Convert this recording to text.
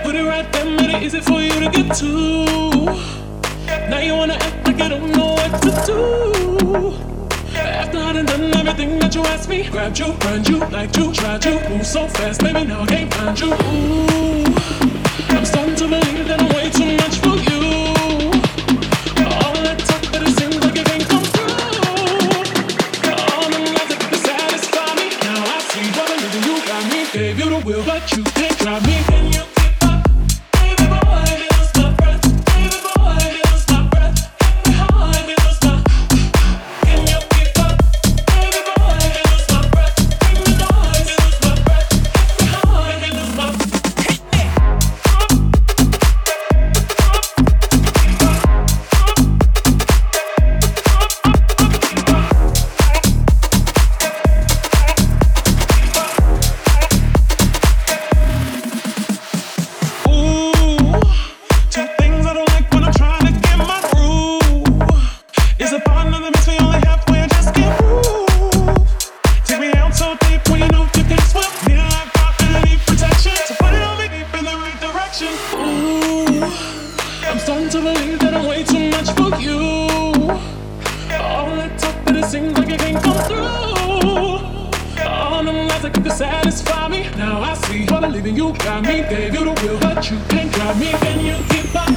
Put it right there, made it easy for you to get to. Now you wanna act like you don't know what to do. After I done done everything that you asked me, grabbed you, run you, liked you, tried you, move so fast, baby, now I can't find you. Ooh, I'm starting to believe that I'm way too much for you. All that talk, but it seems like it can't come through. All them lies that could satisfy me. Now I see what I'm living, you got me. Gave you the will, but you can't drive me. Can you keep up? Baby boy, you lose my breath. Baby boy, you lose my breath. Hit me hard, you lose my. Can you keep up? Baby boy, you lose my breath. Bring the noise, you lose my breath. Hit me hard, you lose my. I'm starting to believe that I'm way too much for you. All that talk, but it seems like it can't come through. All them lies that could satisfy me. Now I see what I'm leaving, you got me. Gave you the will, but you can't drive me. Can you keep up?